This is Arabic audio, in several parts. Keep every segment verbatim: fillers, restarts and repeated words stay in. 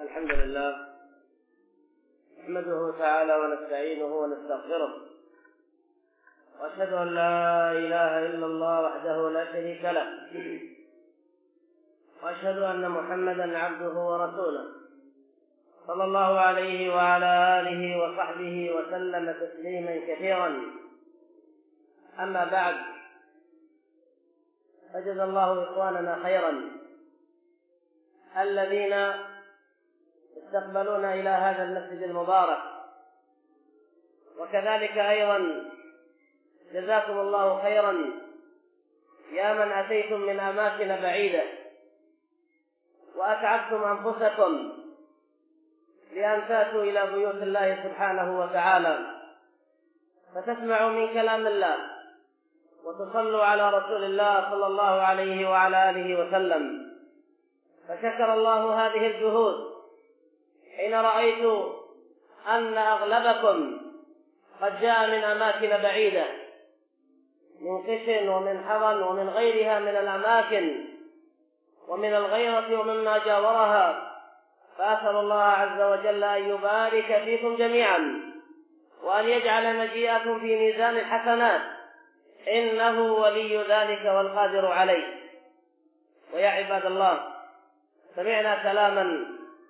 الحمد لله نحمده تعالى ونستعينه ونستغفره، وأشهد أن لا إله إلا الله وحده لا شريك له، وأشهد أن محمدا عبده ورسوله صلى الله عليه وعلى آله وصحبه وسلم تسليما كثيرا. أما بعد، فجزا الله إخواننا خيرا الذين استقبلونا إلى هذا المسجد المبارك، وكذلك أيضا جزاكم الله خيرا يا من أتيتم من أماكن بعيدة وأتعبتم أنفسكم لأن تأتوا إلى بيوت الله سبحانه وتعالى فتسمعوا من كلام الله وتصلوا على رسول الله صلى الله عليه وعلى آله وسلم. فشكر الله هذه الجهود حين رأيت أن أغلبكم قد جاء من أماكن بعيدة، من قشن ومن حضن ومن غيرها من الأماكن ومن الغيرة ومما جاورها، فأسأل الله عز وجل أن يبارك فيكم جميعا وأن يجعل مجيئكم في ميزان الحسنات، إنه ولي ذلك والقادر عليه. ويا عباد الله، سمعنا كلاما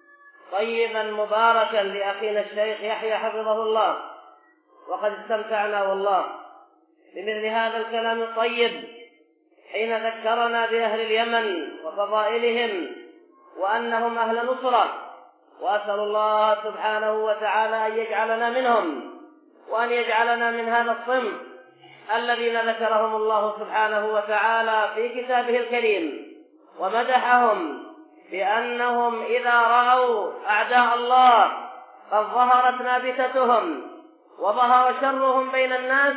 طيبا مباركا لأخينا الشيخ يحيى حفظه الله، وقد استمتعنا والله بمثل هذا الكلام الطيب حين ذكرنا بأهل اليمن وفضائلهم وأنهم أهل نصرة، وأسأل الله سبحانه وتعالى أن يجعلنا منهم وأن يجعلنا من هذا الصنف الذين ذكرهم الله سبحانه وتعالى في كتابه الكريم ومدحهم بأنهم إذا رأوا أعداء الله قد ظهرت نابتتهم وظهر شرهم بين الناس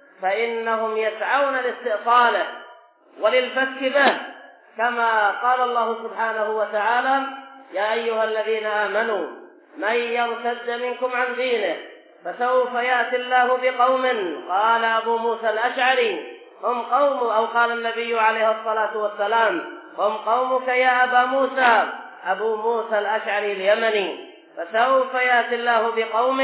فإنهم يسعون لاستئصاله وللفك به، كما قال الله سبحانه وتعالى: يا أيها الذين آمنوا من يرتد منكم عن دينه فسوف يأتي الله بقوم، قال أبو موسى الأشعري: هم قوم، أو قال النبي عليه الصلاة والسلام: هم قومك يا أبا موسى، أبو موسى الأشعري اليمني. فسوف يأتي الله بقوم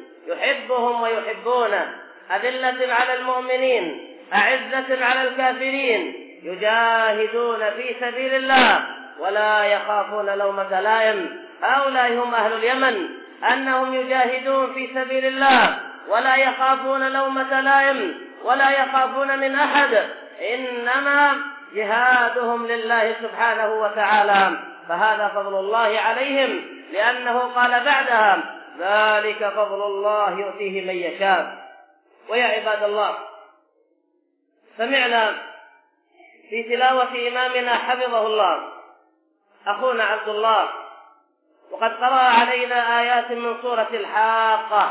يحبهم ويحبونه، أذلة على المؤمنين أعزة على الكافرين، يجاهدون في سبيل الله ولا يخافون لومة لائم. هؤلاء هم أهل اليمن، أنهم يجاهدون في سبيل الله ولا يخافون لومة لائم ولا يخافون من أحد، إنما جهادهم لله سبحانه وتعالى. فهذا فضل الله عليهم، لأنه قال بعدها: ذلك فضل الله يؤتيه من يشاء. ويا عباد الله، سمعنا في تلاوة إمامنا حفظه الله أخونا عبد الله، وقد قرأ علينا آيات من سورة الحاقة.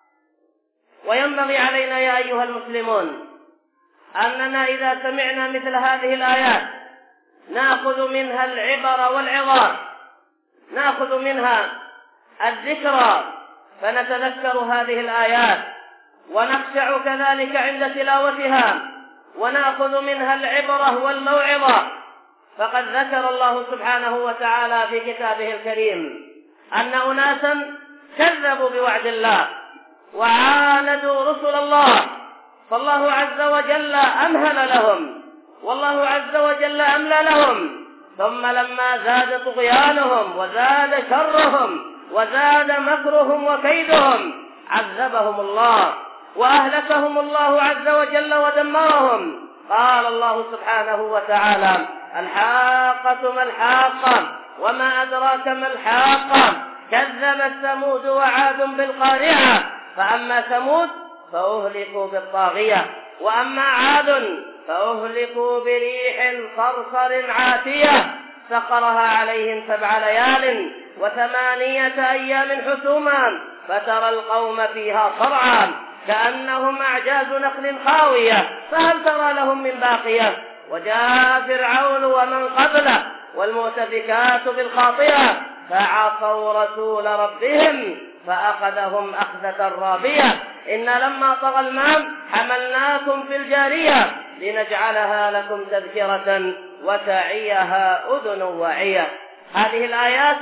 وينبغي علينا يا أيها المسلمون أننا إذا سمعنا مثل هذه الآيات نأخذ منها العبر والعظات، نأخذ منها الذكرى فنتذكر هذه الآيات ونخشع كذلك عند تلاوتها، ونأخذ منها العبرة والموعظة. فقد ذكر الله سبحانه وتعالى في كتابه الكريم أن أناسا كذبوا بوعد الله وعاندوا رسل الله، فالله عز وجل أمهل لهم، والله عز وجل أملى لهم، ثم لما زاد طغيانهم وزاد شرهم وزاد مكرهم وكيدهم عذبهم الله وأهلكهم الله عز وجل ودمرهم. قال الله سبحانه وتعالى: الحاقة ما الحاقة وما أدراك ما الحاقة، كذبت ثمود وعاد بالقارعة، فأما ثمود فأهلكوا بالطاغية، وأما عاد فأهلكوا بريح صرصر عاتية سخرها عليهم سبع ليال وثمانية أيام حسوما فترى القوم فيها صرعا كأنهم أعجاز نخل خاوية فهل ترى لهم من باقية. وجاء فرعون ومن قبله والمؤتفكات بالخاطئة فعصوا رسول ربهم فأخذهم أخذة رابية. إن لما طغى الماء حملناكم في الجارية لنجعلها لكم تذكرة وتعيها أذن واعية. هذه الآيات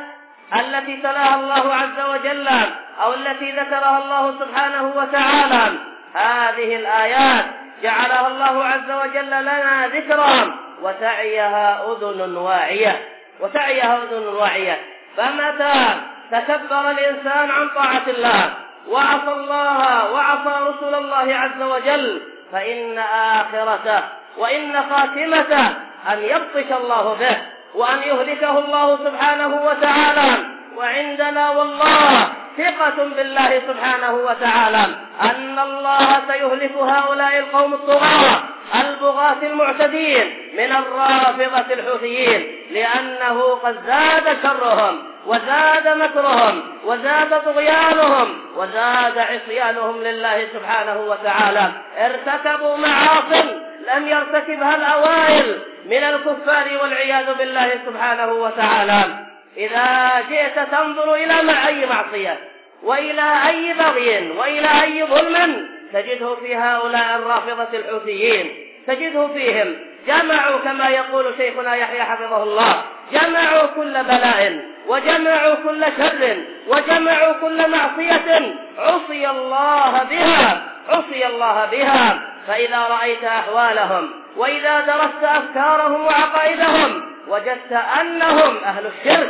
التي تلاها الله عز وجل أو التي ذكرها الله سبحانه وتعالى، هذه الآيات جعلها الله عز وجل لنا ذكرا وتعيها أذن واعية وتعيها أذن واعية. فمتى تكبر الإنسان عن طاعة الله وعصى الله وعصى رسول الله عز وجل فإن آخرته وإن خاتمته أن يبطش الله به وأن يهلكه الله سبحانه وتعالى. وعندنا والله ثقة بالله سبحانه وتعالى أن الله سيهلك هؤلاء القوم الطغاة البغاة المعتدين من الرافضة الحوثيين، لأنه قد زاد شرهم وزاد مكرهم وزاد طغيانهم وزاد عصيانهم لله سبحانه وتعالى. ارتكبوا معاصٍ لم يرتكبها الأوائل من الكفار والعياذ بالله سبحانه وتعالى. إذا جئت تنظر إلى مع أي معصية وإلى أي بغي وإلى أي ظلم تجده في هؤلاء الرافضة الحوثيين، تجده فيهم جمعوا كما يقول شيخنا يحيى حفظه الله، جمعوا كل بلاء وجمعوا كل شر وجمعوا كل معصية عصي الله بها عصي الله بها. فإذا رأيت أحوالهم وإذا درست أفكارهم وعقائدهم وجدت أنهم أهل الشرك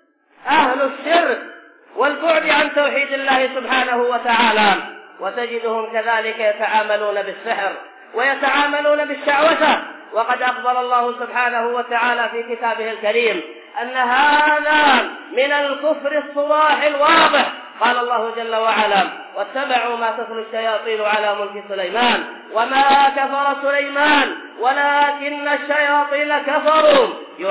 أهل الشرك والبعد عن توحيد الله سبحانه وتعالى. وتجدهم كذلك يتعاملون بالسحر ويتعاملون بالشعوذة، وقد أخبر الله سبحانه وتعالى في كتابه الكريم أن هذا من الكفر الصراح الواضح. قال الله جل وعلا: واتبعوا ما تتلو الشياطين على ملك سليمان وما كفر سليمان ولكن الشياطين كفروا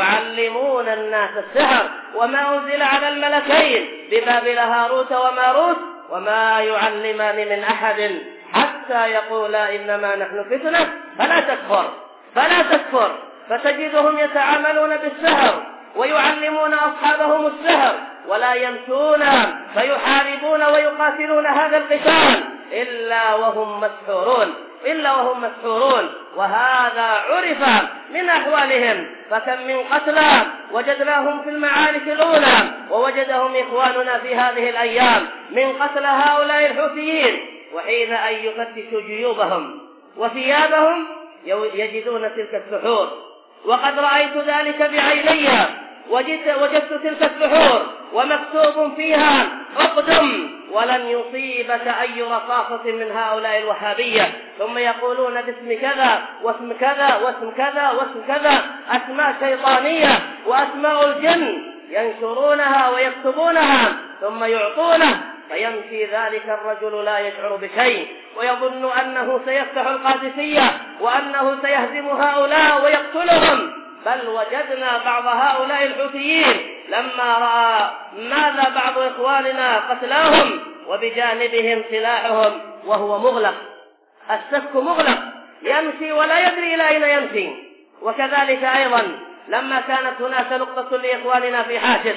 يعلمون الناس السحر وما أنزل على الملكين ببابل هاروت وماروت وما يعلمان من أحد حتى يقولا إنما نحن فتنة فلا تكفر فلا تكفر. فتجدهم يتعاملون بالسحر ويعلمون أصحابهم السحر ولا يمشون فيحاربون ويقاتلون هذا القتال إلا وهم مسحورون إلا وهم مسحورون. وهذا عرف من أحوالهم، فكم من قتلى وجدناهم في المعارك الأولى ووجدهم إخواننا في هذه الأيام من قتل هؤلاء الحوثيين، وحين أن يفتشوا جيوبهم وثيابهم يجدون تلك السحور. وقد رأيت ذلك بعيني، وجدت, وجدت تلك السحور ومكتوب فيها: اقدم ولن يصيبك أي رصاصة من هؤلاء الوهابية. ثم يقولون باسم كذا واسم كذا واسم كذا واسم كذا، أسماء شيطانية وأسماء الجن ينشرونها ويكتبونها ثم يعطونه، فيمشي ذلك الرجل لا يشعر بشيء ويظن أنه سيفتح القادسية وأنه سيهزم هؤلاء ويقتلهم. بل وجدنا بعض هؤلاء الحوثيين لما رأى ماذا بعض إخواننا قتلاهم وبجانبهم سلاحهم وهو مغلق، السفك مغلق، يمشي ولا يدري إلى أين يمشي. وكذلك أيضا لما كانت هناك نقطة لإخواننا في حاشد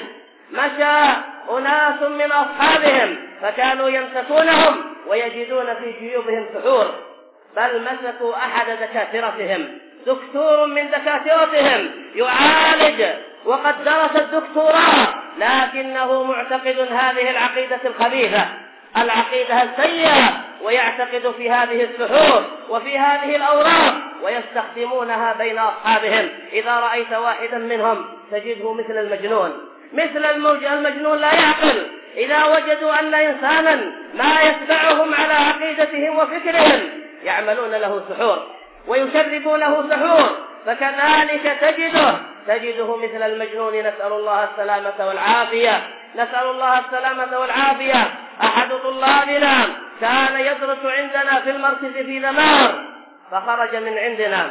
مشى أناس من أصحابهم فكانوا يمسكونهم ويجدون في جيوبهم سحور، بل مسكوا أحد دكاترتهم، دكتور من دكاترتهم يعالج وقد درس الدكتوراه، لكنه معتقد هذه العقيدة الخبيثة، العقيدة السيئة، ويعتقد في هذه السحور وفي هذه الأوراق ويستخدمونها بين أصحابهم. إذا رأيت واحدا منهم تجده مثل المجنون، مثل المجنون لا يعقل. إذا وجدوا أن إنسانا ما يتبعهم على عقيدتهم وفكرهم يعملون له سحور ويشربونه سحور، فكذلك تجده تجده مثل المجنون. نسأل الله السلامة والعافية نسأل الله السلامة والعافية. أحد طلابنا كان يدرس عندنا في المركز في دمار، فخرج من عندنا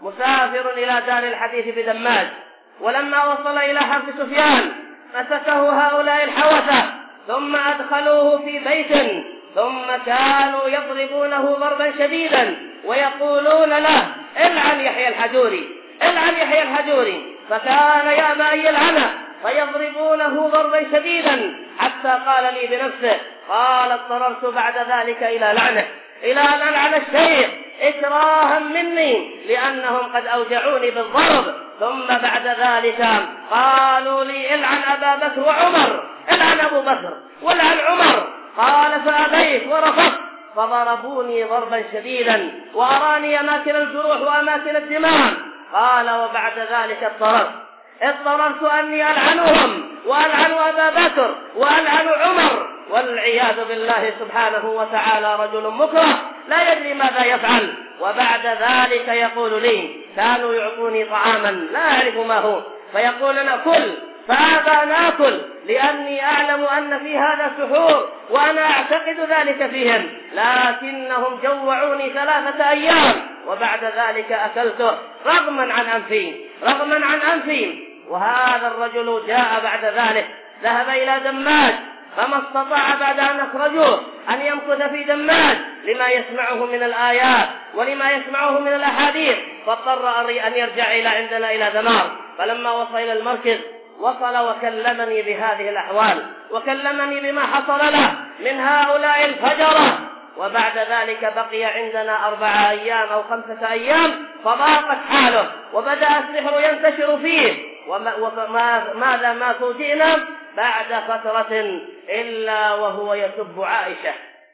مسافر إلى دار الحديث بدماج، ولما وصل إلى حرب سفيان مسكه هؤلاء الحوثة ثم أدخلوه في بيت، ثم كانوا يضربونه ضربا شديدا ويقولون له: العن يحيى الحجوري العن يحيى الحجوري، فكان يأبى أن يلعنه فيضربونه ضربا شديدا حتى قال لي بنفسه، قال: اضطررت بعد ذلك إلى لعنه إلى أن ألعن الشيخ إكراها مني لأنهم قد أوجعوني بالضرب. ثم بعد ذلك قالوا لي العن أبا بكر وعمر، العن أبو بكر والعن عمر. قال فأبيت ورفضت، فضربوني ضربا شديدا وأراني أماكن الجروح وأماكن الدماء. قال وبعد ذلك اضطررت اضطررت أني ألعنهم وألعن أبا بكر وألعن عمر، والعياذ بالله سبحانه وتعالى رجل مكره لا يدري ماذا يفعل. وبعد ذلك يقول لي كانوا يعطوني طعاما لا أعرف ما هو، فيقول نأكل، فأبى نأكل لأني أعلم أن في هذا سحور وأنا أعتقد ذلك فيهم، لكنهم جوعوني ثلاثة أيام وبعد ذلك أكلته رغما عن أنفي رغما عن أنفي. وهذا الرجل جاء بعد ذلك ذهب إلى دماج، فما استطاع بعد أن أخرجوه أن يمكث في دماج لما يسمعه من الآيات ولما يسمعه من الأحاديث، فاضطر أن يرجع إلى عندنا إلى دمار. فلما وصل إلى المركز وصل وكلمني بهذه الأحوال، وكلمني بما حصل له من هؤلاء الفجرة. وبعد ذلك بقي عندنا أربعة أيام أو خمسة أيام، فضاقت حاله وبدأ السحر ينتشر فيه. وماذا ما فوجئنا بعد فترة إلا وهو يسب عائشة،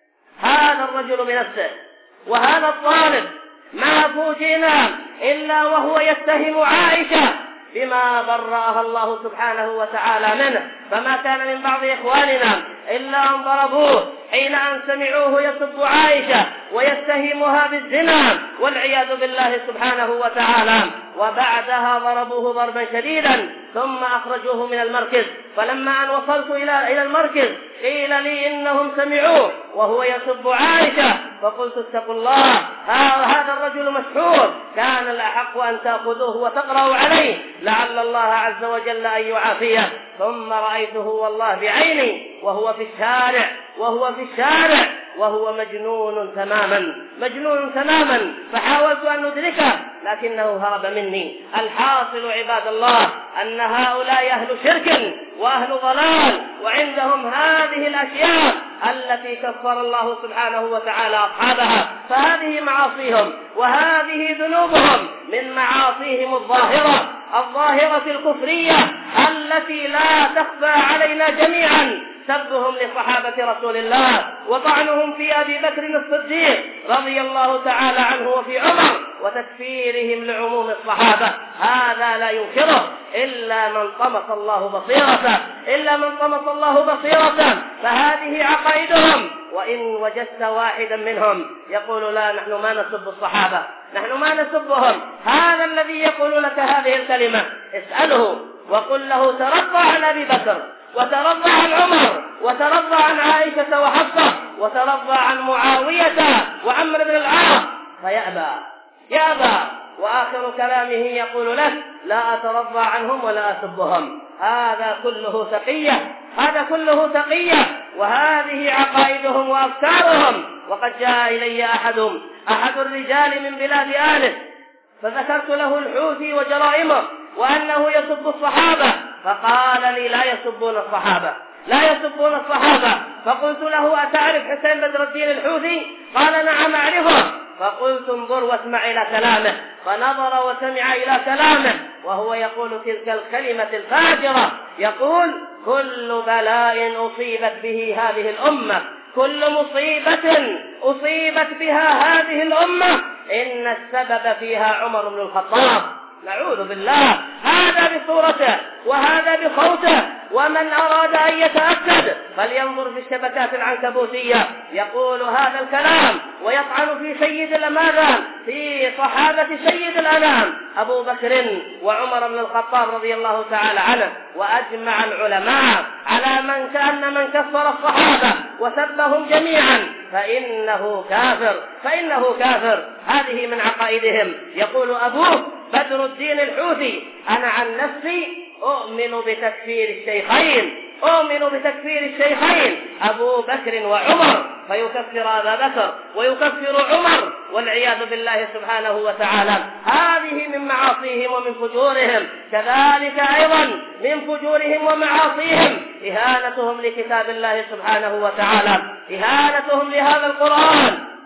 هذا الرجل بنفسه وهذا الطالب ما فوجئنا إلا وهو يتهم عائشة بما برأها الله سبحانه وتعالى منه. فما كان من بعض إخواننا إلا أن ضربوه حين أن سمعوه يسب عائشة ويتهمها بالزنا والعياذ بالله سبحانه وتعالى. وبعدها ضربوه ضربا شديدا ثم أخرجوه من المركز. فلما أن وصلت إلى إلى المركز قيل لي إنهم سمعوه وهو يسب عائشة، فقلت اتقوا الله، هذا الرجل مسحور، كان الأحق أن تأخذوه وتقرأوا عليه لعل الله عز وجل أن يعافيه. ثم رأيته والله بعيني وهو في الشارع وهو في الشارع وهو مجنون تماما مجنون تماما فحاولت أن ندركه لكنه هرب مني. الحاصل عباد الله أن هؤلاء أهل شرك وأهل ضلال، وعندهم هذه الأشياء التي كفر الله سبحانه وتعالى أصحابها، فهذه معاصيهم وهذه ذنوبهم من معاصيهم الظاهرة الظاهرة الكفرية التي لا تخفى علينا جميعا، سبهم لصحابة رسول الله وطعنهم في أبي بكر الصديق رضي الله تعالى عنه وفي عمر وتكفيرهم لعموم الصحابة. هذا لا ينكره إلا من طمس الله بصيرته إلا من طمس الله بصيرته فهذه عقائدهم. وإن وجدت واحدا منهم يقول لا نحن ما نسب الصحابة، نحن ما نسبهم، هذا الذي يقول لك هذه الكلمة اسأله وقل له ترضى عن أبي بكر وترضى عن عمر وترضى عن عائشة وحفصة وترضى عن معاوية وعمر بن العاص، فيأبى يأبى وآخر كلامه يقول لك لا أترضى عنهم ولا أسبهم. هذا كله تقية هذا كله تقية وهذه عقائدهم وأفكارهم. وقد جاء إلي أحد أحد الرجال من بلاد آله فذكرت له الحوثي وجرائمه وأنه يسب الصحابة، فقال لي لا يسبون الصحابة لا يسبون الصحابة. فقلت له أتعرف حسين بدر الدين الحوثي؟ قال نعم أعرفه. فقلت انظر واسمع إلى كلامه، فنظر وسمع إلى كلامه وهو يقول تلك الكلمة الفاجرة، يقول كل بلاء أصيبت به هذه الأمة كل مصيبة أصيبت بها هذه الأمة إن السبب فيها عمر بن الخطاب. نعوذ بالله، هذا بصورته وهذا بصوته. ومن أراد أن يتأكد فلينظر في الشبكات العنكبوتية، يقول هذا الكلام ويطعن في سيد الأمانة في صحابة سيد الأنام أبو بكر وعمر بن الخطاب رضي الله تعالى عنه. وأجمع العلماء على من كان من كفر الصحابة وسبهم جميعا فإنه كافر فإنه كافر. هذه من عقائدهم. يقول أبوه بدر الدين الحوثي أنا عن نفسي أؤمن بتكفير الشيخين أؤمن بتكفير الشيخين أبو بكر وعمر، فيكفر أبا بكر ويكفر عمر والعياذ بالله سبحانه وتعالى. هذه من معاصيهم ومن فجورهم. كذلك أيضا من فجورهم ومعاصيهم إهانتهم لكتاب الله سبحانه وتعالى، إهانتهم لهذا القرآن،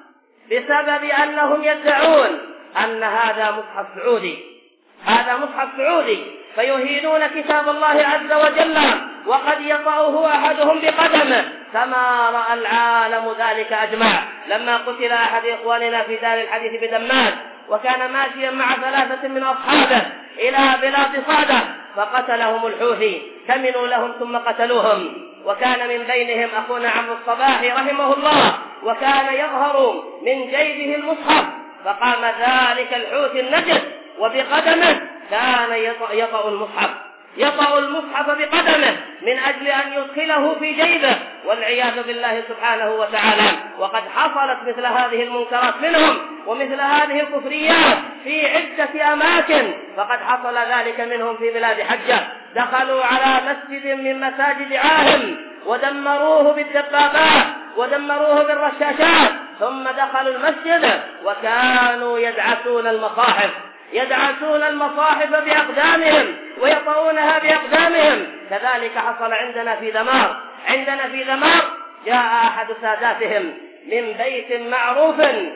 بسبب أنهم يدعون أن هذا مصحف سعودي، هذا مصحف سعودي، فيهينون كتاب الله عز وجل وقد يطأه أحدهم بقدمه كما رأى العالم ذلك أجمع. لما قتل أحد إخواننا في دار الحديث بدماس وكان ماشيا مع ثلاثة من أصحابه إلى بلاد صادة فقتلهم الحوثي، كمنوا لهم ثم قتلوهم، وكان من بينهم أخونا عمرو الصباحي رحمه الله، وكان يظهر من جيبه المصحف، فقام ذلك الحوثي النجس وبقدمه كان يطأ المصحف يطأ المصحف بقدمه من أجل أن يدخله في جيبه والعياذ بالله سبحانه وتعالى. وقد حصلت مثل هذه المنكرات منهم ومثل هذه الكفريات في عدة أماكن، فقد حصل ذلك منهم في بلاد حجة، دخلوا على مسجد من مساجد عاهم ودمروه بالدبابات ودمروه بالرشاشات، ثم دخلوا المسجد وكانوا يدعسون المصاحف يدعسون المصاحف بأقدامهم ويطؤونها بأقدامهم. كذلك حصل عندنا في دمار عندنا في دمار جاء أحد ساداتهم من بيت معروف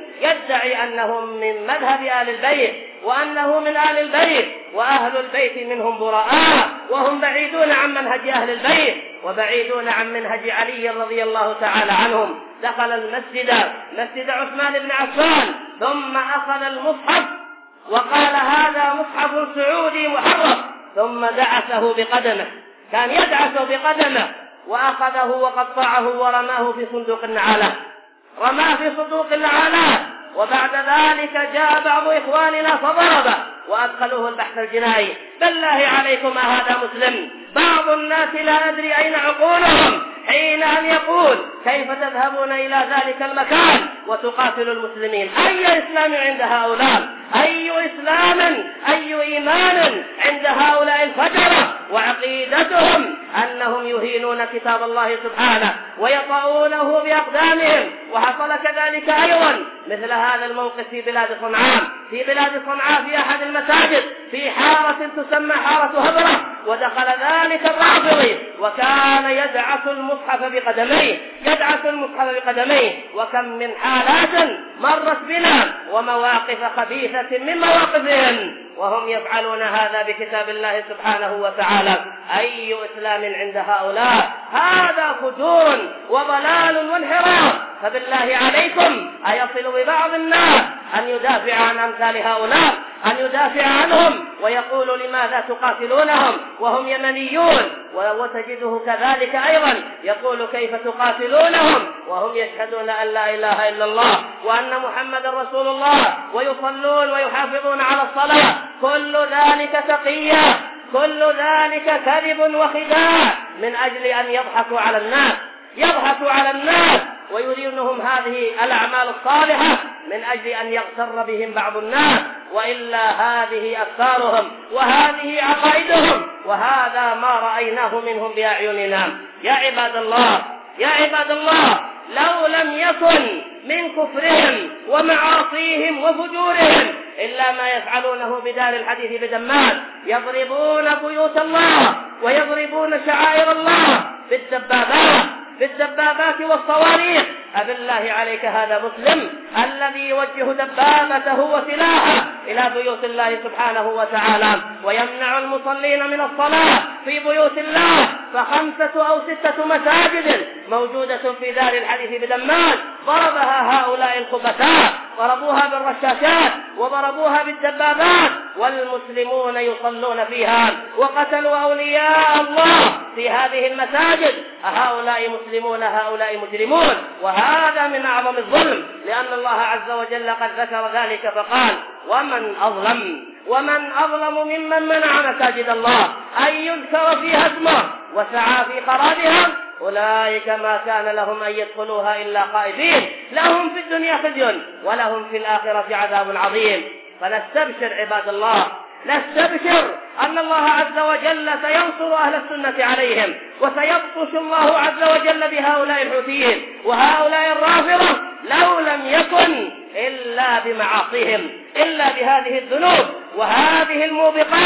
يدعي أنهم من مذهب آل البيت وأنه من آل البيت، وأهل البيت منهم براء وهم بعيدون عن منهج أهل البيت وبعيدون عن منهج علي رضي الله تعالى عنهم. دخل المسجد مسجد عثمان بن عفان ثم أخذ المصحف وقال هذا مصحف سعودي محرف، ثم دعسه بقدمه، كان يدعسه بقدمه وأخذه وقطعه ورماه في صندوق النعالات رماه في صندوق النعالات وبعد ذلك جاء بعض إخواننا فضربه وأدخلوه البحث الجنائي. بالله عليكم هذا مسلم؟ بعض الناس لا ندري أين عقولهم حين أن يقول كيف تذهبون إلى ذلك المكان وتقاتل المسلمين؟ أي إسلام عند هؤلاء؟ أي إسلام أي إيمان عند هؤلاء الفجرة؟ وعقيدتهم أنهم يهينون كتاب الله سبحانه ويطؤونه بأقدامهم. وحصل كذلك أيضا مثل هذا الموقف في بلاد صنعاء في بلاد صنعاء في أحد المساجد في حارة تسمى حارة هبرة، ودخل ذلك الرافضي وكان يدعس المصحف بقدميه يدعس المصحف بقدميه وكم من حالات مرت بنا ومواقف خبيثة من مواقفهم وهم يفعلون هذا بكتاب الله سبحانه وتعالى. أي إسلام عند هؤلاء؟ هذا فجور وضلال وانحراف. فبالله عليكم أيصل ببعض الناس أن يدافع عن أمثال هؤلاء أن يدافع عنهم ويقول لماذا تقاتلونهم وهم يمنيون؟ وتجده كذلك أيضا يقول كيف تقاتلونهم وهم يشهدون أن لا إله إلا الله وأن محمد رسول الله ويصلون ويحافظون على الصلاة. كل ذلك تقية، كل ذلك كذب وخداع من أجل أن يضحكوا على الناس يضحكوا على الناس ويرينهم هذه الأعمال الصالحة من أجل أن يغتر بهم بعض الناس، وإلا هذه أفكارهم وهذه عقائدهم وهذا ما رأيناه منهم بأعيننا. يا عباد الله يا عباد الله لو لم يكن من كفرهم ومعاصيهم وفجورهم إلا ما يفعلونه بدار الحديث بدماس، يضربون بيوت الله ويضربون شعائر الله بالدبابات بالدبابات والصواريخ. أبالله عليك هذا مسلم الذي يوجه دبابته وسلاحه إلى بيوت الله سبحانه وتعالى ويمنع المصلين من الصلاة في بيوت الله؟ فخمسة أو ستة مساجد موجودة في دار الحديث بدماس ضربها هؤلاء الخبثاء، ضربوها بالرشاشات وضربوها بالدبابات والمسلمون يصلون فيها وقتلوا أولياء الله في هذه المساجد. هؤلاء مسلمون هؤلاء مجرمون، وهذا من أعظم الظلم، لأن الله عز وجل قد ذكر ذلك فقال ومن أظلم ومن أظلم ممن منع مساجد الله أن يذكر فيها اسمه وسعى في خرابها أولئك ما كان لهم أن يدخلوها إلا خائفين لهم في الدنيا خزي ولهم في الآخرة عذاب عظيم. فنستبشر عباد الله نستبشر أن الله عز وجل سينصر أهل السنة عليهم وسيبطش الله عز وجل بهؤلاء الحوثيين وهؤلاء الرافضة لو لم يكن إلا بمعاصيهم إلا بهذه الذنوب وهذه الموبقات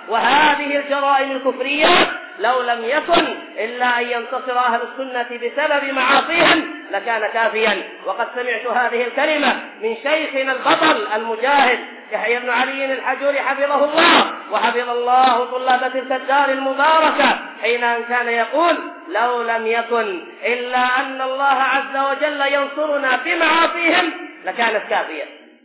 وهذه الجرائم الكفرية لو لم يكن إلا أن ينتصر أهل السنة بسبب معاصيهم لكان كافيا. وقد سمعت هذه الكلمة من شيخنا البطل المجاهد يحيى بن علي الحجوري حفظه الله وحفظ الله طلاب تلك الدار المباركة حين أن كان يقول: لو لم يكن إلا أن الله عز وجل ينصرنا في معاصيهم لكانت كافية.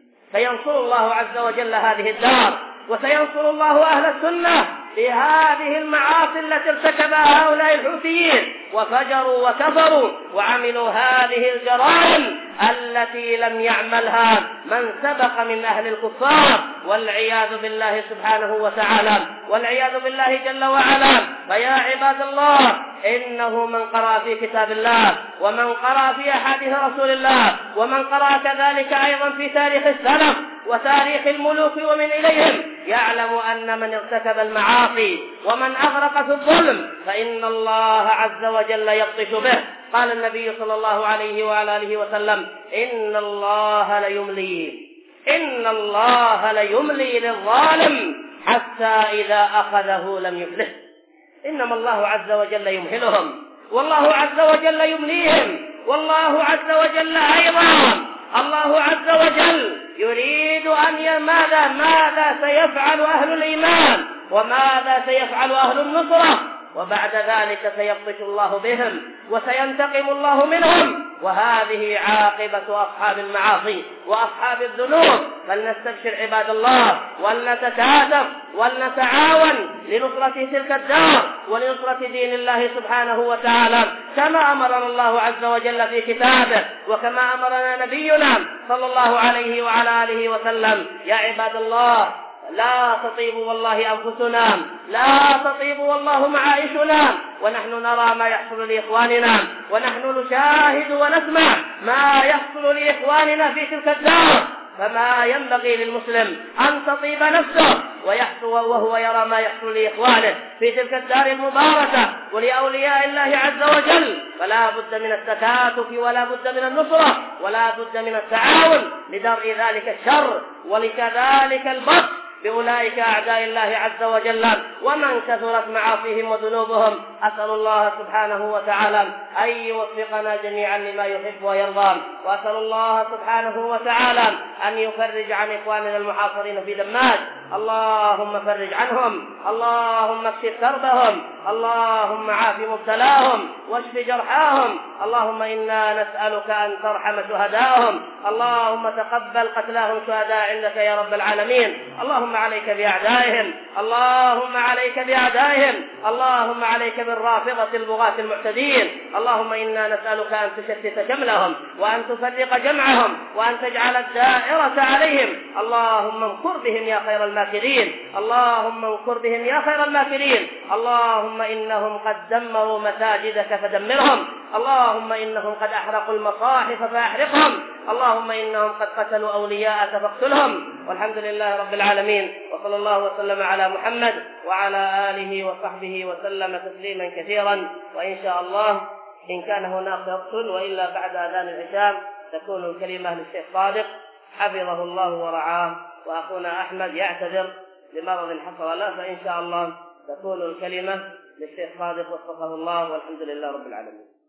سينصر الله عز وجل هذه الدار، وسينصر الله أهل السنة في هذه المعاصي التي ارتكبها هؤلاء الحوثيين وفجروا وكفروا وعملوا هذه الجرائم التي لم يعملها من سبق من أهل الكفار، والعياذ بالله سبحانه وتعالى، والعياذ بالله جل وعلا. فيا عباد الله، إنه من قرأ في كتاب الله ومن قرأ في أحاديث رسول الله ومن قرأ كذلك أيضا في تاريخ السلف وتاريخ الملوك ومن إليهم يعلم أن من ارتكب المعاصي ومن أغرق في الظلم فإن الله عز وجل يبطش به. قال النبي صلى الله عليه وعلى آله وسلم: إن الله ليملي إن الله ليملي للظالم حتى إذا أخذه لم يفلته. إنما الله عز وجل يمهلهم، والله عز وجل يمليهم، والله عز وجل أيضا الله عز وجل يريد أن ماذا ماذا سيفعل أهل الإيمان وماذا سيفعل أهل النصرة، وبعد ذلك سيبطش الله بهم وسينتقم الله منهم. وهذه عاقبة أصحاب المعاصي وأصحاب الذنوب. فلنستبشر عباد الله ولنتكاتف ولنتعاون لنصرة تلك الدار ولنصرة دين الله سبحانه وتعالى كما أمرنا الله عز وجل في كتابه وكما أمرنا نبينا صلى الله عليه وعلى آله وسلم. يا عباد الله، لا تطيب والله أنفسنا، لا تطيب والله معائشنا، ونحن نرى ما يحصل لإخواننا، ونحن نشاهد ونسمع ما يحصل لإخواننا في تلك الدار. فما ينبغي للمسلم أن تطيب نفسه ويحصل وهو يرى ما يحصل لإخوانه في تلك الدار المباركة ولأولياء الله عز وجل. فلا بد من التكاتف ولا بد من النصرة ولا بد من التعاون لدرء ذلك الشر ولكذلك البطش بأولئك أعداء الله عز وجل ومن كثرت معاصيهم وذنوبهم. أسأل الله سبحانه وتعالى أن يوفقنا جميعا لما يحب ويرضى، وأسأل الله سبحانه وتعالى أن يفرج عن إخواننا المحاصرين في دماج. اللهم فرج عنهم، اللهم اكشف كربهم، اللهم عاف مبتلاهم واشف جرحاهم. اللهم إنا نسألك أن ترحم شهداءهم، اللهم تقبل قتلاهم شهداء عندك يا رب العالمين. اللهم عليك بأعدائهم، اللهم عليك بأعدائهم، اللهم عليك بالرافضة البغاة المعتدين. اللهم إنا نسألك أن تشتت شملهم وأن تفرق جمعهم وأن تجعل الدائرة عليهم. اللهم انكر بهم يا خير الماكرين، اللهم انكر بهم يا خير الماكرين. اللهم إنهم قد دمروا مساجدك فدمرهم، اللهم إنهم قد أحرقوا المصاحف فأحرقهم، اللهم إنهم قد قتلوا أولياءك فاقتلهم. والحمد لله رب العالمين، وصلى الله وسلم على محمد وعلى آله وصحبه وسلم تسليما كثيرا. وإن شاء الله إن كان هناك وقت وإلا بعد أذان العشاء تكون الكلمة للشيخ صادق حفظه الله ورعاه، وأخونا أحمد يعتذر لمرض حصل له، فإن شاء الله تكون الكلمة للشيخ صادق وفقه الله، والحمد لله رب العالمين.